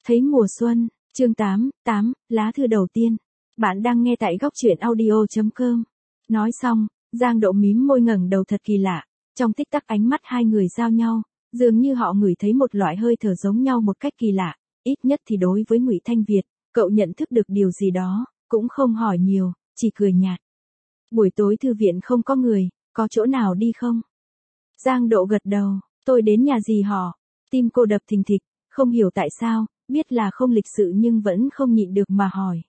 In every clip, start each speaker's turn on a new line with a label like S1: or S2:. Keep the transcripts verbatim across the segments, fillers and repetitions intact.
S1: Thấy mùa xuân, chương tám, tám, lá thư đầu tiên. Bạn đang nghe tại góc truyện audio.com. Nói xong, Giang Độ mím môi ngẩng đầu thật kỳ lạ. Trong tích tắc ánh mắt hai người giao nhau, dường như họ ngửi thấy một loại hơi thở giống nhau một cách kỳ lạ. Ít nhất thì đối với Ngụy Thanh Việt, cậu nhận thức được điều gì đó, cũng không hỏi nhiều, chỉ cười nhạt. Buổi tối thư viện không có người, có chỗ nào đi không? Giang Độ gật đầu, tôi đến nhà dì họ. Tim cô đập thình thịch, không hiểu tại sao, biết là không lịch sự nhưng vẫn không nhịn được mà hỏi.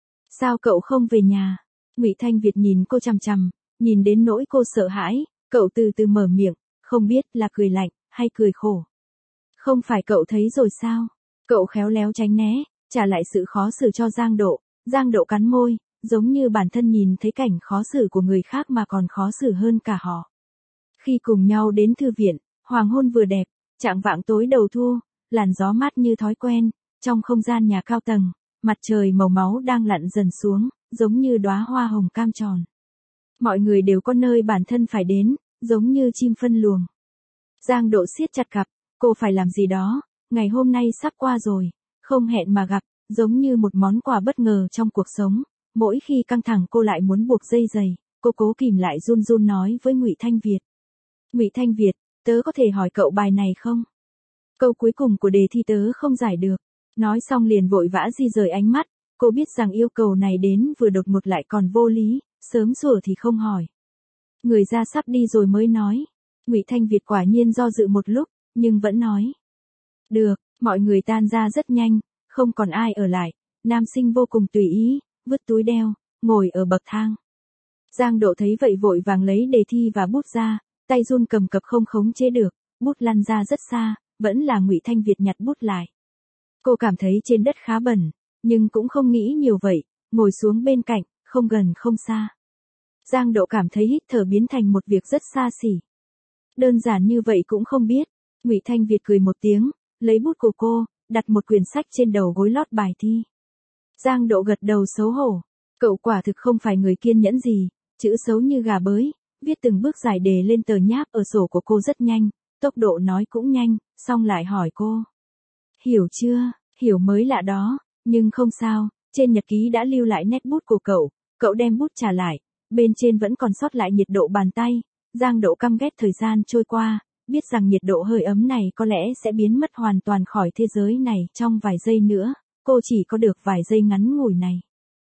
S1: Sao cậu không về nhà? Ngụy Thanh Việt nhìn cô chằm chằm, nhìn đến nỗi cô sợ hãi, cậu từ từ mở miệng, không biết là cười lạnh, hay cười khổ. Không phải cậu thấy rồi sao? Cậu khéo léo tránh né, trả lại sự khó xử cho Giang Độ. Giang Độ cắn môi, giống như bản thân nhìn thấy cảnh khó xử của người khác mà còn khó xử hơn cả họ. Khi cùng nhau đến thư viện, hoàng hôn vừa đẹp, chạng vạng tối đầu thu, làn gió mát như thói quen, trong không gian nhà cao tầng, mặt trời màu máu đang lặn dần xuống, giống như đóa hoa hồng cam tròn. Mọi người đều có nơi bản thân phải đến, giống như chim phân luồng. Giang Độ siết chặt cặp, cô phải làm gì đó, ngày hôm nay sắp qua rồi, không hẹn mà gặp, giống như một món quà bất ngờ trong cuộc sống. Mỗi khi căng thẳng cô lại muốn buộc dây giày, cô cố kìm lại run run nói với Ngụy Thanh Việt. Ngụy Thanh Việt, tớ có thể hỏi cậu bài này không? Câu cuối cùng của đề thi tớ không giải được. Nói xong liền vội vã di rời ánh mắt, cô biết rằng yêu cầu này đến vừa đột ngột lại còn vô lý, sớm sủa thì không hỏi. Người ra sắp đi rồi mới nói. Ngụy Thanh Việt quả nhiên do dự một lúc, nhưng vẫn nói. Được, mọi người tan ra rất nhanh, không còn ai ở lại, nam sinh vô cùng tùy ý, vứt túi đeo, ngồi ở bậc thang. Giang Độ thấy vậy vội vàng lấy đề thi và bút ra, tay run cầm cập không khống chế được, bút lăn ra rất xa, vẫn là Ngụy Thanh Việt nhặt bút lại. Cô cảm thấy trên đất khá bẩn, nhưng cũng không nghĩ nhiều vậy, ngồi xuống bên cạnh, không gần không xa. Giang Độ cảm thấy hít thở biến thành một việc rất xa xỉ. Đơn giản như vậy cũng không biết. Ngụy Thanh Việt cười một tiếng, lấy bút của cô, đặt một quyển sách trên đầu gối lót bài thi. Giang Độ gật đầu xấu hổ. Cậu quả thực không phải người kiên nhẫn gì, chữ xấu như gà bới, viết từng bước giải đề lên tờ nháp ở sổ của cô rất nhanh, tốc độ nói cũng nhanh, xong lại hỏi cô. Hiểu chưa? Hiểu mới lạ đó, nhưng không sao, trên nhật ký đã lưu lại nét bút của cậu, cậu đem bút trả lại, bên trên vẫn còn sót lại nhiệt độ bàn tay. Giang Độ căm ghét thời gian trôi qua, biết rằng nhiệt độ hơi ấm này có lẽ sẽ biến mất hoàn toàn khỏi thế giới này trong vài giây nữa, cô chỉ có được vài giây ngắn ngủi này.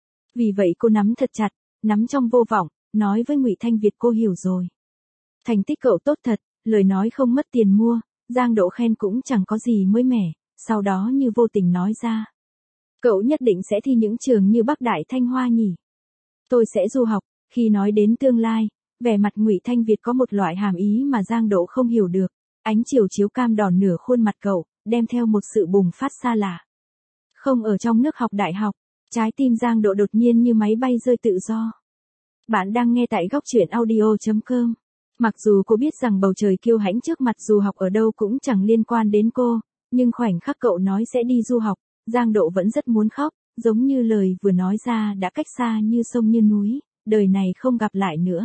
S1: Vì vậy cô nắm thật chặt, nắm trong vô vọng, nói với Ngụy Thanh Việt cô hiểu rồi. Thành tích cậu tốt thật, lời nói không mất tiền mua, Giang Độ khen cũng chẳng có gì mới mẻ, sau đó như vô tình nói ra. Cậu nhất định sẽ thi những trường như Bắc Đại Thanh Hoa nhỉ? Tôi sẽ du học. Khi nói đến tương lai, vẻ mặt Ngụy Thanh Việt có một loại hàm ý mà Giang Độ không hiểu được. Ánh chiều chiếu cam đỏ nửa khuôn mặt cậu, đem theo một sự bùng phát xa lạ. Không ở trong nước học đại học, trái tim Giang Độ đột nhiên như máy bay rơi tự do. Bạn đang nghe tại góc truyện audio.com. Mặc dù cô biết rằng bầu trời kiêu hãnh trước mặt dù học ở đâu cũng chẳng liên quan đến cô, nhưng khoảnh khắc cậu nói sẽ đi du học, Giang Độ vẫn rất muốn khóc, giống như lời vừa nói ra đã cách xa như sông như núi, đời này không gặp lại nữa.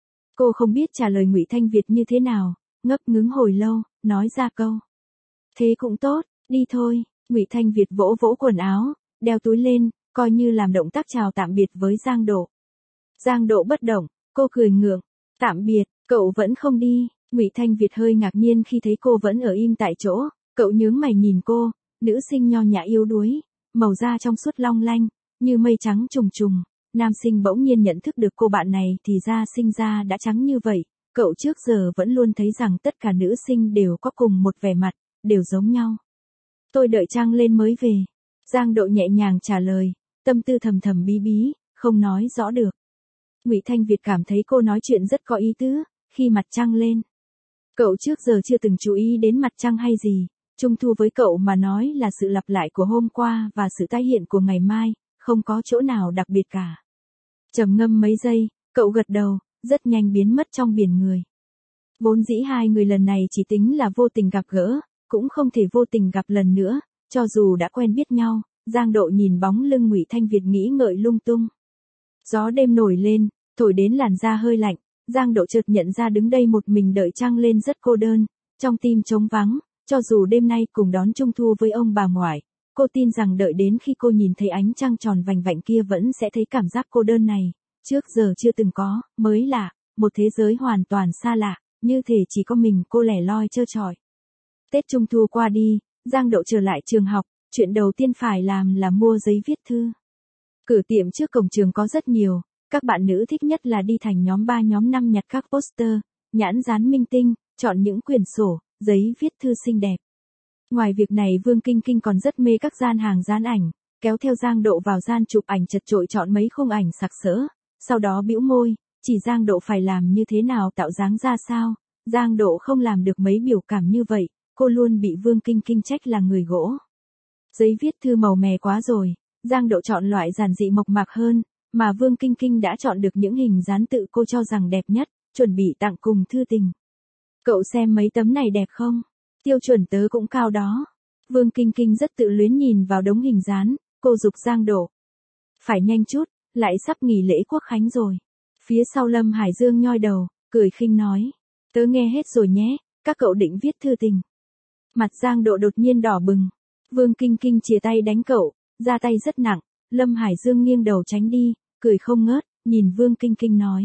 S1: Cô không biết trả lời Ngụy Thanh Việt như thế nào, ngấp ngứng hồi lâu, nói ra câu. Thế cũng tốt, đi thôi. Ngụy Thanh Việt vỗ vỗ quần áo, đeo túi lên, coi như làm động tác chào tạm biệt với Giang Độ. Giang Độ bất động, cô cười ngượng. Tạm biệt, cậu vẫn không đi. Ngụy Thanh Việt hơi ngạc nhiên khi thấy cô vẫn ở im tại chỗ, cậu nhướng mày nhìn cô, nữ sinh nho nhã yếu đuối, màu da trong suốt long lanh, như mây trắng trùng trùng. Nam sinh bỗng nhiên nhận thức được cô bạn này thì ra sinh ra đã trắng như vậy, cậu trước giờ vẫn luôn thấy rằng tất cả nữ sinh đều có cùng một vẻ mặt, đều giống nhau. Tôi đợi trăng lên mới về. Giang Độ nhẹ nhàng trả lời, tâm tư thầm thầm bí bí, không nói rõ được. Ngụy Thanh Việt cảm thấy cô nói chuyện rất có ý tứ, khi mặt trăng lên. Cậu trước giờ chưa từng chú ý đến mặt trăng hay gì, Trung thu với cậu mà nói là sự lặp lại của hôm qua và sự tái hiện của ngày mai, không có chỗ nào đặc biệt cả. Trầm ngâm mấy giây, cậu gật đầu, rất nhanh biến mất trong biển người. Vốn dĩ hai người lần này chỉ tính là vô tình gặp gỡ, cũng không thể vô tình gặp lần nữa, cho dù đã quen biết nhau. Giang Độ nhìn bóng lưng Ngụy Thanh Việt nghĩ ngợi lung tung. Gió đêm nổi lên, thổi đến làn da hơi lạnh, Giang Độ chợt nhận ra đứng đây một mình đợi trăng lên rất cô đơn, trong tim trống vắng, cho dù đêm nay cùng đón Trung thu với ông bà ngoại, Cô tin rằng đợi đến khi cô nhìn thấy ánh trăng tròn vành vạnh kia vẫn sẽ thấy cảm giác cô đơn này, trước giờ chưa từng có, mới lạ, một thế giới hoàn toàn xa lạ, như thể chỉ có mình cô lẻ loi trơ trọi. Tết Trung Thu qua đi, Giang Đậu trở lại trường học, chuyện đầu tiên phải làm là mua giấy viết thư. Cửa tiệm trước cổng trường có rất nhiều, các bạn nữ thích nhất là đi thành nhóm ba nhóm năm nhặt các poster, nhãn dán minh tinh, chọn những quyển sổ, giấy viết thư xinh đẹp. Ngoài việc này Vương Kinh Kinh còn rất mê các gian hàng dán ảnh, kéo theo Giang Đậu vào gian chụp ảnh chật chội chọn mấy khung ảnh sặc sỡ, sau đó bĩu môi, chỉ Giang Đậu phải làm như thế nào tạo dáng ra sao, Giang Đậu không làm được mấy biểu cảm như vậy, cô luôn bị Vương Kinh Kinh trách là người gỗ. Giấy viết thư màu mè quá rồi, Giang Đậu chọn loại giản dị mộc mạc hơn, mà Vương Kinh Kinh đã chọn được những hình dán tự cô cho rằng đẹp nhất, chuẩn bị tặng cùng thư tình. Cậu xem mấy tấm này đẹp không? Tiêu chuẩn tớ cũng cao đó. Vương Kinh Kinh rất tự luyến nhìn vào đống hình dán, cô giục Giang Đậu. Phải nhanh chút, lại sắp nghỉ lễ Quốc khánh rồi. Phía sau Lâm Hải Dương nhoi đầu, cười khinh nói. Tớ nghe hết rồi nhé, các cậu định viết thư tình. Mặt Giang Đậu đột nhiên đỏ bừng. Vương Kinh Kinh chìa tay đánh cậu, ra tay rất nặng. Lâm Hải Dương nghiêng đầu tránh đi, cười không ngớt, nhìn Vương Kinh Kinh nói.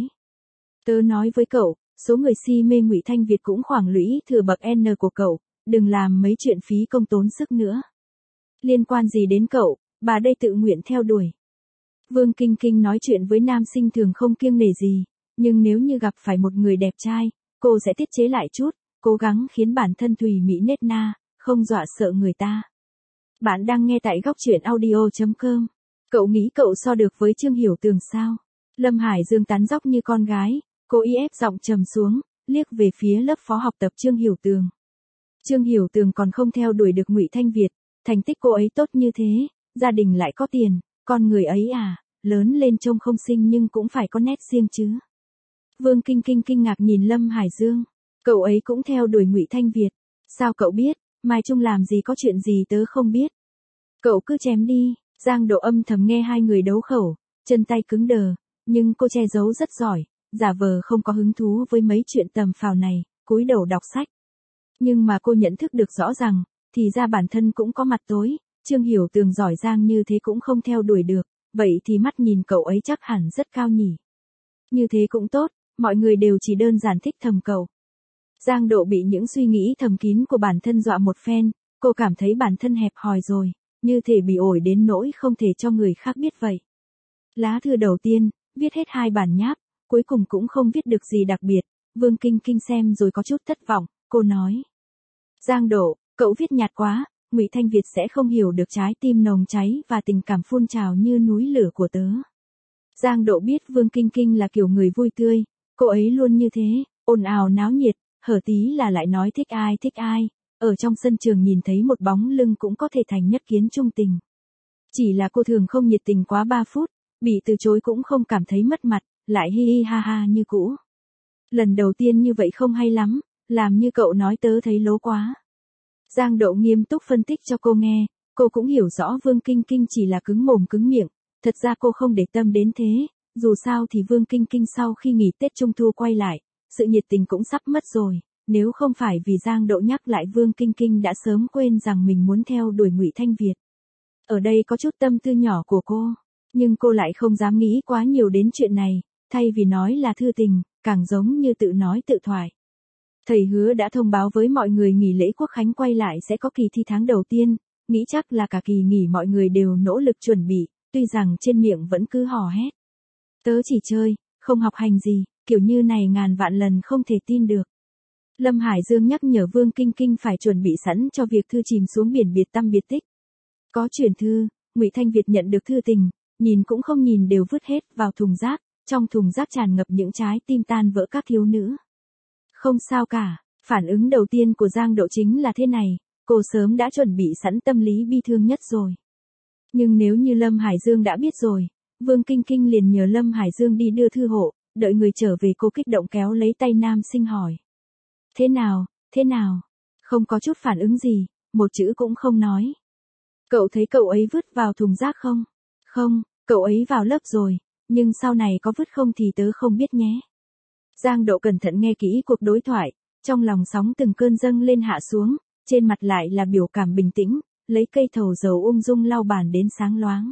S1: Tớ nói với cậu, số người si mê Ngụy Thanh Việt cũng khoảng lũy thừa bậc N của cậu, đừng làm mấy chuyện phí công tốn sức nữa. Liên quan gì đến cậu, bà đây tự nguyện theo đuổi. Vương Kinh Kinh nói chuyện với nam sinh thường không kiêng nể gì, nhưng nếu như gặp phải một người đẹp trai, cô sẽ tiết chế lại chút, cố gắng khiến bản thân thùy mỹ nết na, không dọa sợ người ta. Bạn đang nghe tại góc truyện audio chấm com. Cậu nghĩ cậu so được với Trương Hiểu Tường sao? Lâm Hải Dương tán dóc như con gái, cô y ép giọng trầm xuống, liếc về phía lớp phó học tập Trương Hiểu Tường. Trương Hiểu Tường còn không theo đuổi được Ngụy Thanh Việt, thành tích cô ấy tốt như thế, gia đình lại có tiền, con người ấy à, lớn lên trông không xinh nhưng cũng phải có nét riêng chứ. Vương Kinh Kinh kinh ngạc nhìn Lâm Hải Dương, cậu ấy cũng theo đuổi Ngụy Thanh Việt, sao cậu biết, Mai Trung làm gì có chuyện gì tớ không biết. Cậu cứ chém đi. Giang Đậu âm thầm nghe hai người đấu khẩu, chân tay cứng đờ, nhưng cô che giấu rất giỏi, giả vờ không có hứng thú với mấy chuyện tầm phào này, cúi đầu đọc sách. Nhưng mà cô nhận thức được rõ rằng, thì ra bản thân cũng có mặt tối, Trương Hiểu Tường giỏi giang như thế cũng không theo đuổi được, vậy thì mắt nhìn cậu ấy chắc hẳn rất cao nhỉ. Như thế cũng tốt, mọi người đều chỉ đơn giản thích thầm cậu. Giang Đậu bị những suy nghĩ thầm kín của bản thân dọa một phen, cô cảm thấy bản thân hẹp hòi rồi. Như thể bị ổi đến nỗi không thể cho người khác biết vậy. Lá thư đầu tiên, viết hết hai bản nháp, cuối cùng cũng không viết được gì đặc biệt, Vương Kinh Kinh xem rồi có chút thất vọng, cô nói. Giang Đậu, cậu viết nhạt quá, Ngụy Thanh Việt sẽ không hiểu được trái tim nồng cháy và tình cảm phun trào như núi lửa của tớ. Giang Đậu biết Vương Kinh Kinh là kiểu người vui tươi, cô ấy luôn như thế, ồn ào náo nhiệt, hở tí là lại nói thích ai thích ai. Ở trong sân trường nhìn thấy một bóng lưng cũng có thể thành nhất kiến trung tình. Chỉ là cô thường không nhiệt tình quá ba phút, bị từ chối cũng không cảm thấy mất mặt, lại hi hi ha ha như cũ. Lần đầu tiên như vậy không hay lắm, làm như cậu nói tớ thấy lố quá. Giang Đậu nghiêm túc phân tích cho cô nghe, cô cũng hiểu rõ Vương Kinh Kinh chỉ là cứng mồm cứng miệng, thật ra cô không để tâm đến thế, dù sao thì Vương Kinh Kinh sau khi nghỉ Tết Trung Thu quay lại, sự nhiệt tình cũng sắp mất rồi. Nếu không phải vì Giang Đậu nhắc lại Vương Kinh Kinh đã sớm quên rằng mình muốn theo đuổi Ngụy Thanh Việt. Ở đây có chút tâm tư nhỏ của cô, nhưng cô lại không dám nghĩ quá nhiều đến chuyện này, thay vì nói là thư tình, càng giống như tự nói tự thoại. Thầy Hứa đã thông báo với mọi người nghỉ lễ Quốc khánh quay lại sẽ có kỳ thi tháng đầu tiên, nghĩ chắc là cả kỳ nghỉ mọi người đều nỗ lực chuẩn bị, tuy rằng trên miệng vẫn cứ hò hét. Tớ chỉ chơi, không học hành gì, kiểu như này ngàn vạn lần không thể tin được. Lâm Hải Dương nhắc nhở Vương Kinh Kinh phải chuẩn bị sẵn cho việc thư chìm xuống biển biệt tăm biệt tích. Có chuyển thư, Ngụy Thanh Việt nhận được thư tình, nhìn cũng không nhìn đều vứt hết vào thùng rác, trong thùng rác tràn ngập những trái tim tan vỡ các thiếu nữ. Không sao cả, phản ứng đầu tiên của Giang Đậu chính là thế này, cô sớm đã chuẩn bị sẵn tâm lý bi thương nhất rồi. Nhưng nếu như Lâm Hải Dương đã biết rồi, Vương Kinh Kinh liền nhờ Lâm Hải Dương đi đưa thư hộ, đợi người trở về cô kích động kéo lấy tay nam sinh hỏi. Thế nào, thế nào? Không có chút phản ứng gì, một chữ cũng không nói. Cậu thấy cậu ấy vứt vào thùng rác không? Không, cậu ấy vào lớp rồi, nhưng sau này có vứt không thì tớ không biết nhé. Giang Đậu cẩn thận nghe kỹ cuộc đối thoại, trong lòng sóng từng cơn dâng lên hạ xuống, trên mặt lại là biểu cảm bình tĩnh, lấy cây thầu dầu ung dung lau bàn đến sáng loáng.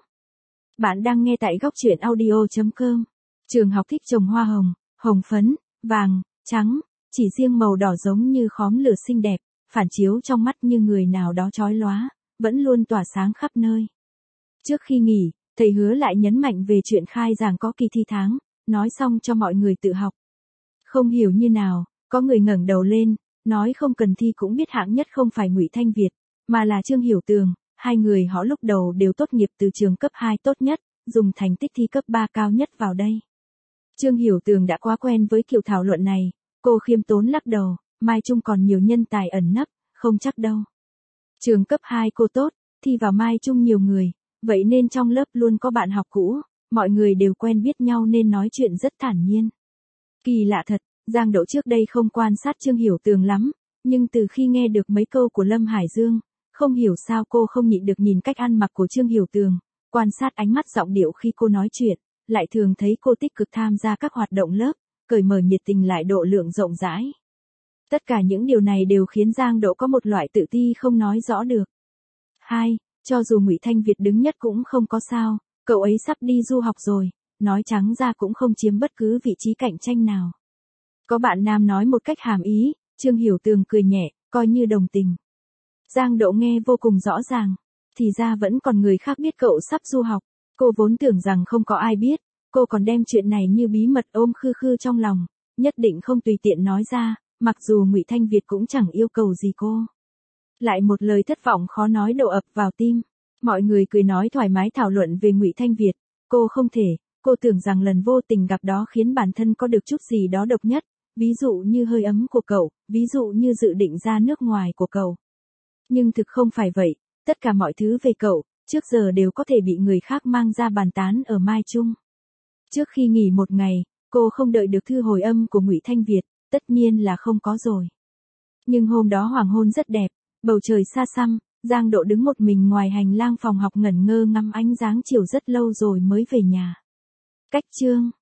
S1: Bạn đang nghe tại góc truyện audio chấm com. Trường học thích trồng hoa hồng, hồng phấn, vàng, trắng, chỉ riêng màu đỏ giống như khóm lửa xinh đẹp, phản chiếu trong mắt như người nào đó chói lóa, vẫn luôn tỏa sáng khắp nơi. Trước khi nghỉ, thầy Hứa lại nhấn mạnh về chuyện khai giảng có kỳ thi tháng, nói xong cho mọi người tự học. Không hiểu như nào, có người ngẩng đầu lên, nói không cần thi cũng biết hạng nhất không phải Ngụy Thanh Việt, mà là Trương Hiểu Tường, hai người họ lúc đầu đều tốt nghiệp từ trường cấp hai tốt nhất, dùng thành tích thi cấp ba cao nhất vào đây. Trương Hiểu Tường đã quá quen với kiểu thảo luận này, cô khiêm tốn lắc đầu, Mai Trung còn nhiều nhân tài ẩn nấp, không chắc đâu. Trường cấp hai cô tốt, thi vào Mai Trung nhiều người, vậy nên trong lớp luôn có bạn học cũ, mọi người đều quen biết nhau nên nói chuyện rất thản nhiên. Kỳ lạ thật, Giang Đỗ trước đây không quan sát Trương Hiểu Tường lắm, nhưng từ khi nghe được mấy câu của Lâm Hải Dương, không hiểu sao cô không nhịn được nhìn cách ăn mặc của Trương Hiểu Tường, quan sát ánh mắt giọng điệu khi cô nói chuyện, lại thường thấy cô tích cực tham gia các hoạt động lớp, cởi mở nhiệt tình lại độ lượng rộng rãi. Tất cả những điều này đều khiến Giang Đỗ có một loại tự ti không nói rõ được. Hai, cho dù Ngụy Thanh Việt đứng nhất cũng không có sao, cậu ấy sắp đi du học rồi, nói trắng ra cũng không chiếm bất cứ vị trí cạnh tranh nào. Có bạn nam nói một cách hàm ý, Trương Hiểu Tường cười nhẹ, coi như đồng tình. Giang Đỗ nghe vô cùng rõ ràng, thì ra vẫn còn người khác biết cậu sắp du học, cô vốn tưởng rằng không có ai biết, cô còn đem chuyện này như bí mật ôm khư khư trong lòng, nhất định không tùy tiện nói ra, mặc dù Ngụy Thanh Việt cũng chẳng yêu cầu gì cô. Lại một lời thất vọng khó nói đổ ập vào tim, mọi người cười nói thoải mái thảo luận về Ngụy Thanh Việt, cô không thể, cô tưởng rằng lần vô tình gặp đó khiến bản thân có được chút gì đó độc nhất, ví dụ như hơi ấm của cậu, ví dụ như dự định ra nước ngoài của cậu. Nhưng thực không phải vậy, tất cả mọi thứ về cậu, trước giờ đều có thể bị người khác mang ra bàn tán ở Mai Trung. Trước khi nghỉ một ngày, cô không đợi được thư hồi âm của Ngụy Thanh Việt, tất nhiên là không có rồi. Nhưng hôm đó hoàng hôn rất đẹp, bầu trời xa xăm, Giang Đỗ đứng một mình ngoài hành lang phòng học ngẩn ngơ ngắm ánh dáng chiều rất lâu rồi mới về nhà. Cách chương